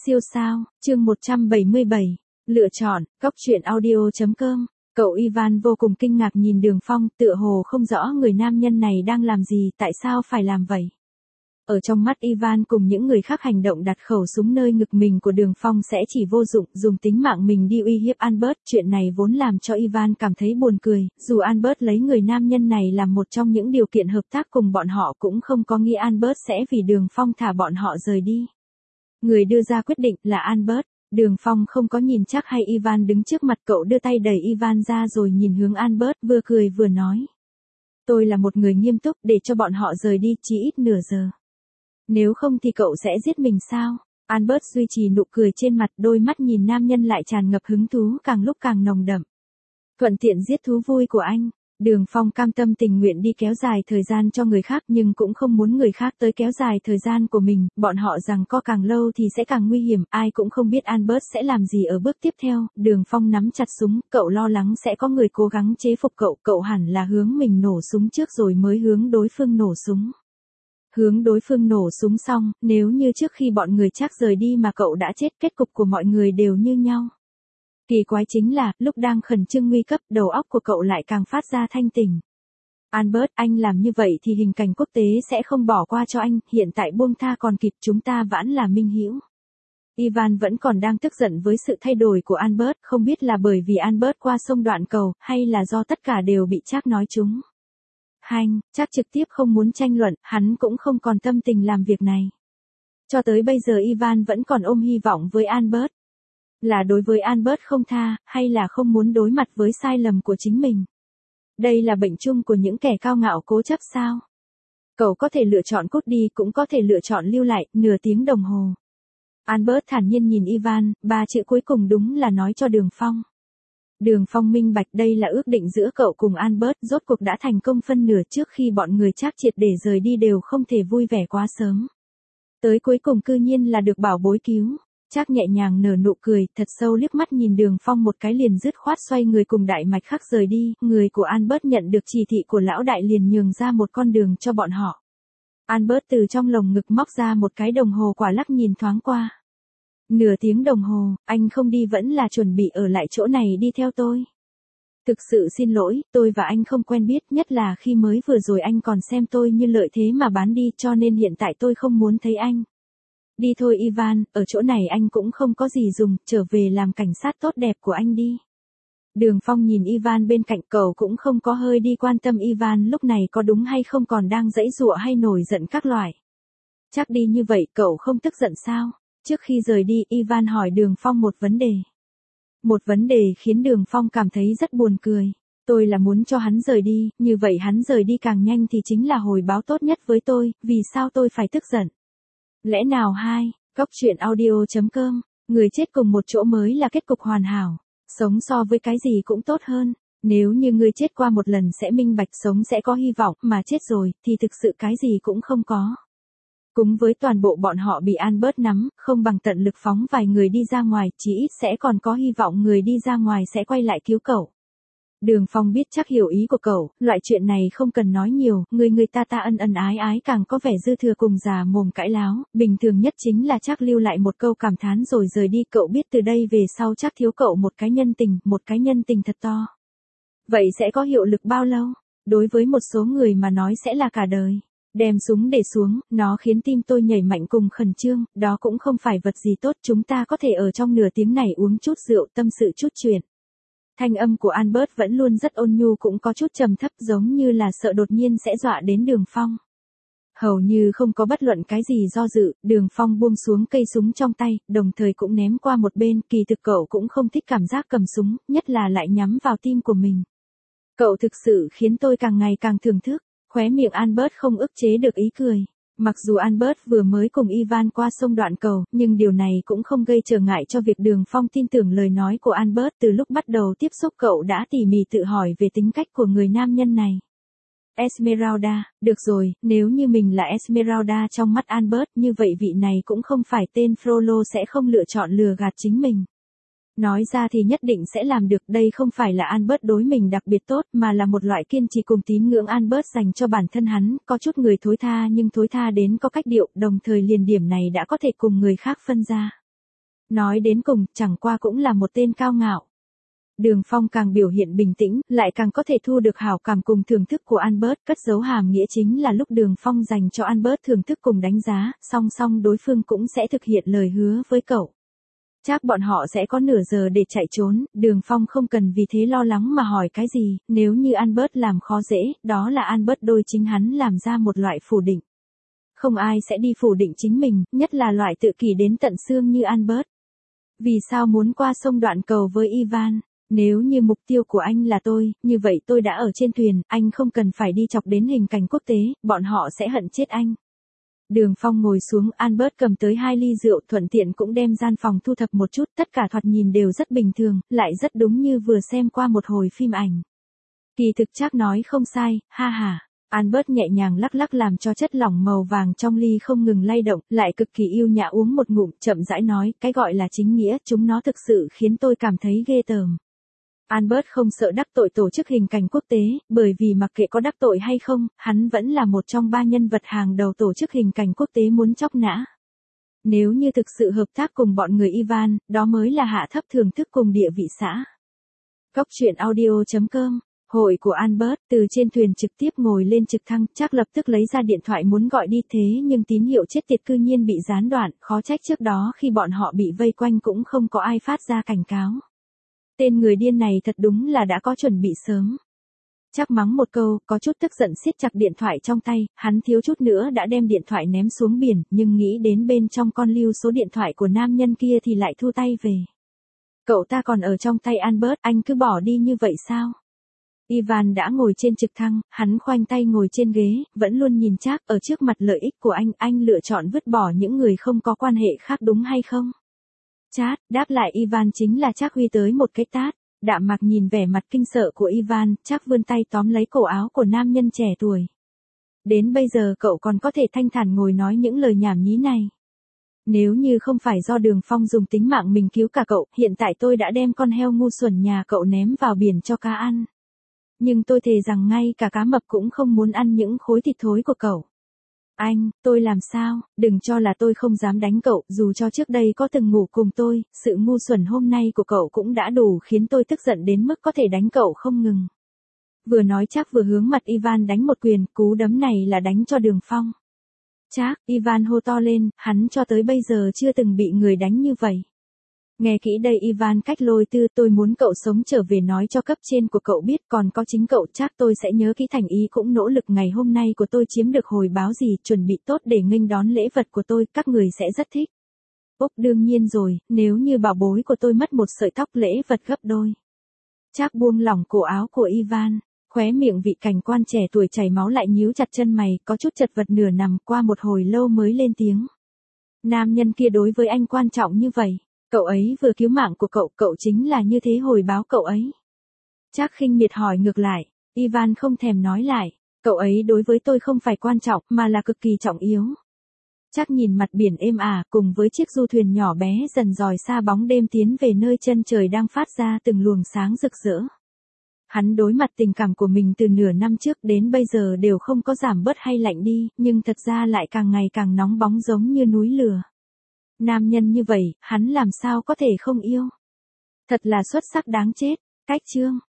Siêu sao, chương 177. Lựa chọn, Cóc truyện audio.com. Cậu Ivan vô cùng kinh ngạc nhìn Đường Phong, tựa hồ không rõ người nam nhân này đang làm gì, tại sao phải làm vậy. Ở trong mắt Ivan cùng những người khác hành động đặt khẩu súng nơi ngực mình của Đường Phong sẽ chỉ vô dụng, dùng tính mạng mình đi uy hiếp Albert. Chuyện này vốn làm cho Ivan cảm thấy buồn cười, dù Albert lấy người nam nhân này làm một trong những điều kiện hợp tác cùng bọn họ cũng không có nghĩa Albert sẽ vì Đường Phong thả bọn họ rời đi. Người đưa ra quyết định là Albert. Đường Phong không có nhìn chắc hay Ivan đứng trước mặt cậu đưa tay đẩy Ivan ra rồi nhìn hướng Albert vừa cười vừa nói. Tôi là một người nghiêm túc, để cho bọn họ rời đi chỉ ít nửa giờ. Nếu không thì cậu sẽ giết mình sao? Albert duy trì nụ cười trên mặt, đôi mắt nhìn nam nhân lại tràn ngập hứng thú càng lúc càng nồng đậm. Thuận tiện giết thú vui của anh. Đường Phong cam tâm tình nguyện đi kéo dài thời gian cho người khác nhưng cũng không muốn người khác tới kéo dài thời gian của mình, bọn họ rằng co càng lâu thì sẽ càng nguy hiểm, ai cũng không biết Albert sẽ làm gì ở bước tiếp theo. Đường Phong nắm chặt súng, cậu lo lắng sẽ có người cố gắng chế phục cậu hẳn là hướng mình nổ súng trước rồi mới hướng đối phương nổ súng. Hướng đối phương nổ súng xong, nếu như trước khi bọn người chắc rời đi mà cậu đã chết, kết cục của mọi người đều như nhau. Kỳ quái chính là, lúc đang khẩn trương nguy cấp, đầu óc của cậu lại càng phát ra thanh tỉnh. Albert, anh làm như vậy thì hình cảnh quốc tế sẽ không bỏ qua cho anh, hiện tại buông tha còn kịp, chúng ta vẫn là minh hữu. Ivan vẫn còn đang tức giận với sự thay đổi của Albert, không biết là bởi vì Albert qua sông Đoạn Cầu, hay là do tất cả đều bị Trác nói chúng. Trác trực tiếp không muốn tranh luận, hắn cũng không còn tâm tình làm việc này. Cho tới bây giờ Ivan vẫn còn ôm hy vọng với Albert. Là đối với Albert không tha, hay là không muốn đối mặt với sai lầm của chính mình? Đây là bệnh chung của những kẻ cao ngạo cố chấp sao? Cậu có thể lựa chọn cút đi, cũng có thể lựa chọn lưu lại, nửa tiếng đồng hồ. Albert thản nhiên nhìn Ivan, ba chữ cuối cùng đúng là nói cho Đường Phong. Đường Phong minh bạch đây là ước định giữa cậu cùng Albert, rốt cuộc đã thành công phân nửa, trước khi bọn người Trác triệt để rời đi đều không thể vui vẻ quá sớm. Tới cuối cùng cư nhiên là được bảo bối cứu. Trác nhẹ nhàng nở nụ cười, thật sâu liếc mắt nhìn Đường Phong một cái liền dứt khoát xoay người cùng Đại Mạch Khắc rời đi. Người của Albert nhận được chỉ thị của lão đại liền nhường ra một con đường cho bọn họ. Albert từ trong lồng ngực móc ra một cái đồng hồ quả lắc nhìn thoáng qua. Nửa tiếng đồng hồ, anh không đi vẫn là chuẩn bị ở lại chỗ này đi theo tôi. Thực sự xin lỗi, tôi và anh không quen biết, nhất là khi mới vừa rồi anh còn xem tôi như lợi thế mà bán đi, cho nên hiện tại tôi không muốn thấy anh. Đi thôi Ivan, ở chỗ này anh cũng không có gì dùng, trở về làm cảnh sát tốt đẹp của anh đi. Đường Phong nhìn Ivan bên cạnh, cậu cũng không có hơi đi quan tâm Ivan lúc này có đúng hay không còn đang giãy giụa hay nổi giận các loại. Chắc đi như vậy cậu không tức giận sao? Trước khi rời đi, Ivan hỏi Đường Phong một vấn đề. Một vấn đề khiến Đường Phong cảm thấy rất buồn cười. Tôi là muốn cho hắn rời đi, như vậy hắn rời đi càng nhanh thì chính là hồi báo tốt nhất với tôi, vì sao tôi phải tức giận? Lẽ nào Cóc truyện audio.com, người chết cùng một chỗ mới là kết cục hoàn hảo. Sống so với cái gì cũng tốt hơn. Nếu như người chết qua một lần sẽ minh bạch sống sẽ có hy vọng, mà chết rồi thì thực sự cái gì cũng không có. Cùng với toàn bộ bọn họ bị Albert nắm, không bằng tận lực phóng vài người đi ra ngoài, chỉ ít sẽ còn có hy vọng người đi ra ngoài sẽ quay lại cứu cậu. Đường Phong biết chắc hiểu ý của cậu, loại chuyện này không cần nói nhiều, người ta ân ái ái càng có vẻ dư thừa cùng già mồm cãi láo, bình thường nhất chính là chắc lưu lại một câu cảm thán rồi rời đi, cậu biết từ đây về sau chắc thiếu cậu một cái nhân tình thật to. Vậy sẽ có hiệu lực bao lâu? Đối với một số người mà nói sẽ là cả đời. Đem súng để xuống, nó khiến tim tôi nhảy mạnh cùng khẩn trương, đó cũng không phải vật gì tốt, chúng ta có thể ở trong nửa tiếng này uống chút rượu, tâm sự chút chuyện. Thanh âm của Albert vẫn luôn rất ôn nhu, cũng có chút trầm thấp, giống như là sợ đột nhiên sẽ dọa đến Đường Phong. Hầu như không có bất luận cái gì do dự, Đường Phong buông xuống cây súng trong tay, đồng thời cũng ném qua một bên, kỳ thực cậu cũng không thích cảm giác cầm súng, nhất là lại nhắm vào tim của mình. Cậu thực sự khiến tôi càng ngày càng thưởng thức. Khóe miệng Albert không ức chế được ý cười. Mặc dù Albert vừa mới cùng Ivan qua sông Đoạn Cầu, nhưng điều này cũng không gây trở ngại cho việc Đường Phong tin tưởng lời nói của Albert. Từ lúc bắt đầu tiếp xúc cậu đã tỉ mỉ tự hỏi về tính cách của người nam nhân này. Esmeralda, được rồi, nếu như mình là Esmeralda trong mắt Albert, như vậy vị này cũng không phải tên Frollo sẽ không lựa chọn lừa gạt chính mình. Nói ra thì nhất định sẽ làm được, đây không phải là Albert đối mình đặc biệt tốt, mà là một loại kiên trì cùng tín ngưỡng Albert dành cho bản thân hắn, có chút người thối tha nhưng thối tha đến có cách điệu, đồng thời liền điểm này đã có thể cùng người khác phân ra. Nói đến cùng, chẳng qua cũng là một tên cao ngạo. Đường Phong càng biểu hiện bình tĩnh, lại càng có thể thu được hảo cảm cùng thưởng thức của Albert, cất giấu hàm nghĩa chính là lúc Đường Phong dành cho Albert thưởng thức cùng đánh giá, song song đối phương cũng sẽ thực hiện lời hứa với cậu. Chắc bọn họ sẽ có nửa giờ để chạy trốn, Đường Phong không cần vì thế lo lắng mà hỏi cái gì, nếu như Albert làm khó dễ, đó là Albert đôi chính hắn làm ra một loại phủ định. Không ai sẽ đi phủ định chính mình, nhất là loại tự kỷ đến tận xương như Albert. Vì sao muốn qua sông đoạn cầu với Ivan? Nếu như mục tiêu của anh là tôi, như vậy tôi đã ở trên thuyền, anh không cần phải đi chọc đến hình cảnh quốc tế, bọn họ sẽ hận chết anh. Đường Phong ngồi xuống, Albert cầm tới 2 ly rượu, thuận tiện cũng đem gian phòng thu thập một chút, tất cả thoạt nhìn đều rất bình thường, lại rất đúng như vừa xem qua một hồi phim ảnh. Kỳ thực chắc nói không sai, ha ha. Albert nhẹ nhàng lắc lắc làm cho chất lỏng màu vàng trong ly không ngừng lay động, lại cực kỳ yêu nhã uống một ngụm, chậm rãi nói, cái gọi là chính nghĩa, chúng nó thực sự khiến tôi cảm thấy ghê tởm. Albert không sợ đắc tội tổ chức hình cảnh quốc tế, bởi vì mặc kệ có đắc tội hay không, hắn vẫn là một trong 3 nhân vật hàng đầu tổ chức hình cảnh quốc tế muốn chóc nã. Nếu như thực sự hợp tác cùng bọn người Ivan, đó mới là hạ thấp thưởng thức cùng địa vị xã. Góc truyện audio.com. Hội của Albert từ trên thuyền trực tiếp ngồi lên trực thăng, chắc lập tức lấy ra điện thoại muốn gọi đi thế nhưng tín hiệu chết tiệt cư nhiên bị gián đoạn, khó trách trước đó khi bọn họ bị vây quanh cũng không có ai phát ra cảnh cáo. Tên người điên này thật đúng là đã có chuẩn bị sớm. Chắc mắng một câu, có chút tức giận siết chặt điện thoại trong tay, hắn thiếu chút nữa đã đem điện thoại ném xuống biển, nhưng nghĩ đến bên trong con lưu số điện thoại của nam nhân kia thì lại thu tay về. Cậu ta còn ở trong tay Albert, anh cứ bỏ đi như vậy sao? Ivan đã ngồi trên trực thăng, hắn khoanh tay ngồi trên ghế, vẫn luôn nhìn Trác, ở trước mặt lợi ích của anh lựa chọn vứt bỏ những người không có quan hệ khác đúng hay không? Trác, đáp lại Ivan chính là Trác huy tới một cái tát. Đạm Mạc nhìn vẻ mặt kinh sợ của Ivan, Trác vươn tay tóm lấy cổ áo của nam nhân trẻ tuổi. Đến bây giờ cậu còn có thể thanh thản ngồi nói những lời nhảm nhí này. Nếu như không phải do Đường Phong dùng tính mạng mình cứu cả cậu, hiện tại tôi đã đem con heo ngu xuẩn nhà cậu ném vào biển cho cá ăn. Nhưng tôi thề rằng ngay cả cá mập cũng không muốn ăn những khối thịt thối của cậu. Anh, tôi làm sao, đừng cho là tôi không dám đánh cậu, dù cho trước đây có từng ngủ cùng tôi, sự ngu xuẩn hôm nay của cậu cũng đã đủ khiến tôi tức giận đến mức có thể đánh cậu không ngừng. Vừa nói Trác vừa hướng mặt Ivan đánh một quyền, cú đấm này là đánh cho Đường Phong. Trác, Ivan hô to lên, hắn cho tới bây giờ chưa từng bị người đánh như vậy. Nghe kỹ đây Ivan cách lôi tư, tôi muốn cậu sống trở về nói cho cấp trên của cậu biết, còn có chính cậu Trác tôi sẽ nhớ kỹ thành ý cũng nỗ lực ngày hôm nay của tôi chiếm được hồi báo gì, chuẩn bị tốt để nghênh đón lễ vật của tôi, các người sẽ rất thích. Úc đương nhiên rồi, nếu như bảo bối của tôi mất một sợi tóc lễ vật gấp đôi. Trác buông lỏng cổ áo của Ivan, khóe miệng vị cảnh quan trẻ tuổi chảy máu lại nhíu chặt chân mày, có chút chật vật nửa nằm, qua một hồi lâu mới lên tiếng. Nam nhân kia đối với anh quan trọng như vậy. Cậu ấy vừa cứu mạng của cậu, cậu chính là như thế hồi báo cậu ấy. Trác khinh miệt hỏi ngược lại, Ivan không thèm nói lại, cậu ấy đối với tôi không phải quan trọng, mà là cực kỳ trọng yếu. Trác nhìn mặt biển êm ả, cùng với chiếc du thuyền nhỏ bé dần dòi xa bóng đêm tiến về nơi chân trời đang phát ra từng luồng sáng rực rỡ. Hắn đối mặt tình cảm của mình từ nửa năm trước đến bây giờ đều không có giảm bớt hay lạnh đi, nhưng thật ra lại càng ngày càng nóng bóng giống như núi lửa. Nam nhân như vậy, hắn làm sao có thể không yêu? Thật là xuất sắc đáng chết. Cách chương